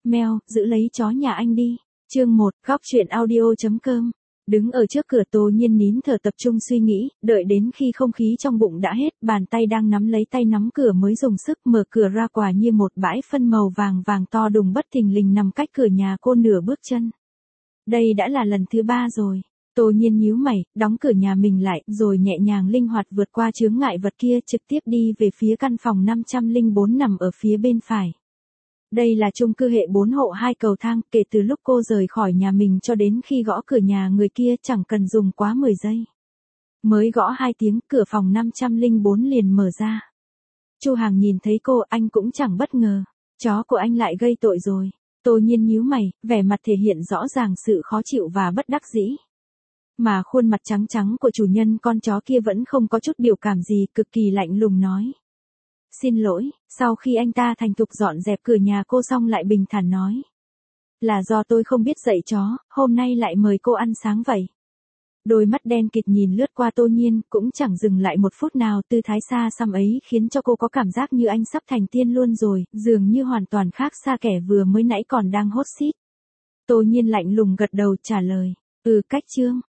Mèo, giữ lấy chó nhà anh đi. Chương 1, góc chuyện audio.com. Đứng ở trước cửa Tô Nhiên nín thở tập trung suy nghĩ, đợi đến khi không khí trong bụng đã hết, bàn tay đang nắm lấy tay nắm cửa mới dùng sức mở cửa ra, quả như một bãi phân màu vàng vàng to đùng bất thình lình nằm cách cửa nhà cô nửa bước chân. Đây đã là lần thứ 3 rồi. Tô Nhiên nhíu mày, đóng cửa nhà mình lại, rồi nhẹ nhàng linh hoạt vượt qua chướng ngại vật kia, trực tiếp đi về phía căn phòng 504 nằm ở phía bên phải. Đây là chung cư hệ 4 hộ 2 cầu thang, kể từ lúc cô rời khỏi nhà mình cho đến khi gõ cửa nhà người kia chẳng cần dùng quá 10 giây. Mới gõ 2 tiếng, cửa phòng 504 liền mở ra. Chu Hàng nhìn thấy cô, anh cũng chẳng bất ngờ. Chó của anh lại gây tội rồi. Tô Nhiên nhíu mày, vẻ mặt thể hiện rõ ràng sự khó chịu và bất đắc dĩ. Mà khuôn mặt trắng trắng của chủ nhân con chó kia vẫn không có chút biểu cảm gì, cực kỳ lạnh lùng nói. Xin lỗi, sau khi anh ta thành thục dọn dẹp cửa nhà cô xong lại bình thản nói. Là do tôi không biết dạy chó, hôm nay lại mời cô ăn sáng vậy. Đôi mắt đen kịt nhìn lướt qua Tô Nhiên, cũng chẳng dừng lại một phút nào, tư thái xa xăm ấy khiến cho cô có cảm giác như anh sắp thành tiên luôn rồi, dường như hoàn toàn khác xa kẻ vừa mới nãy còn đang hốt xít. Tô Nhiên lạnh lùng gật đầu trả lời, cách chương,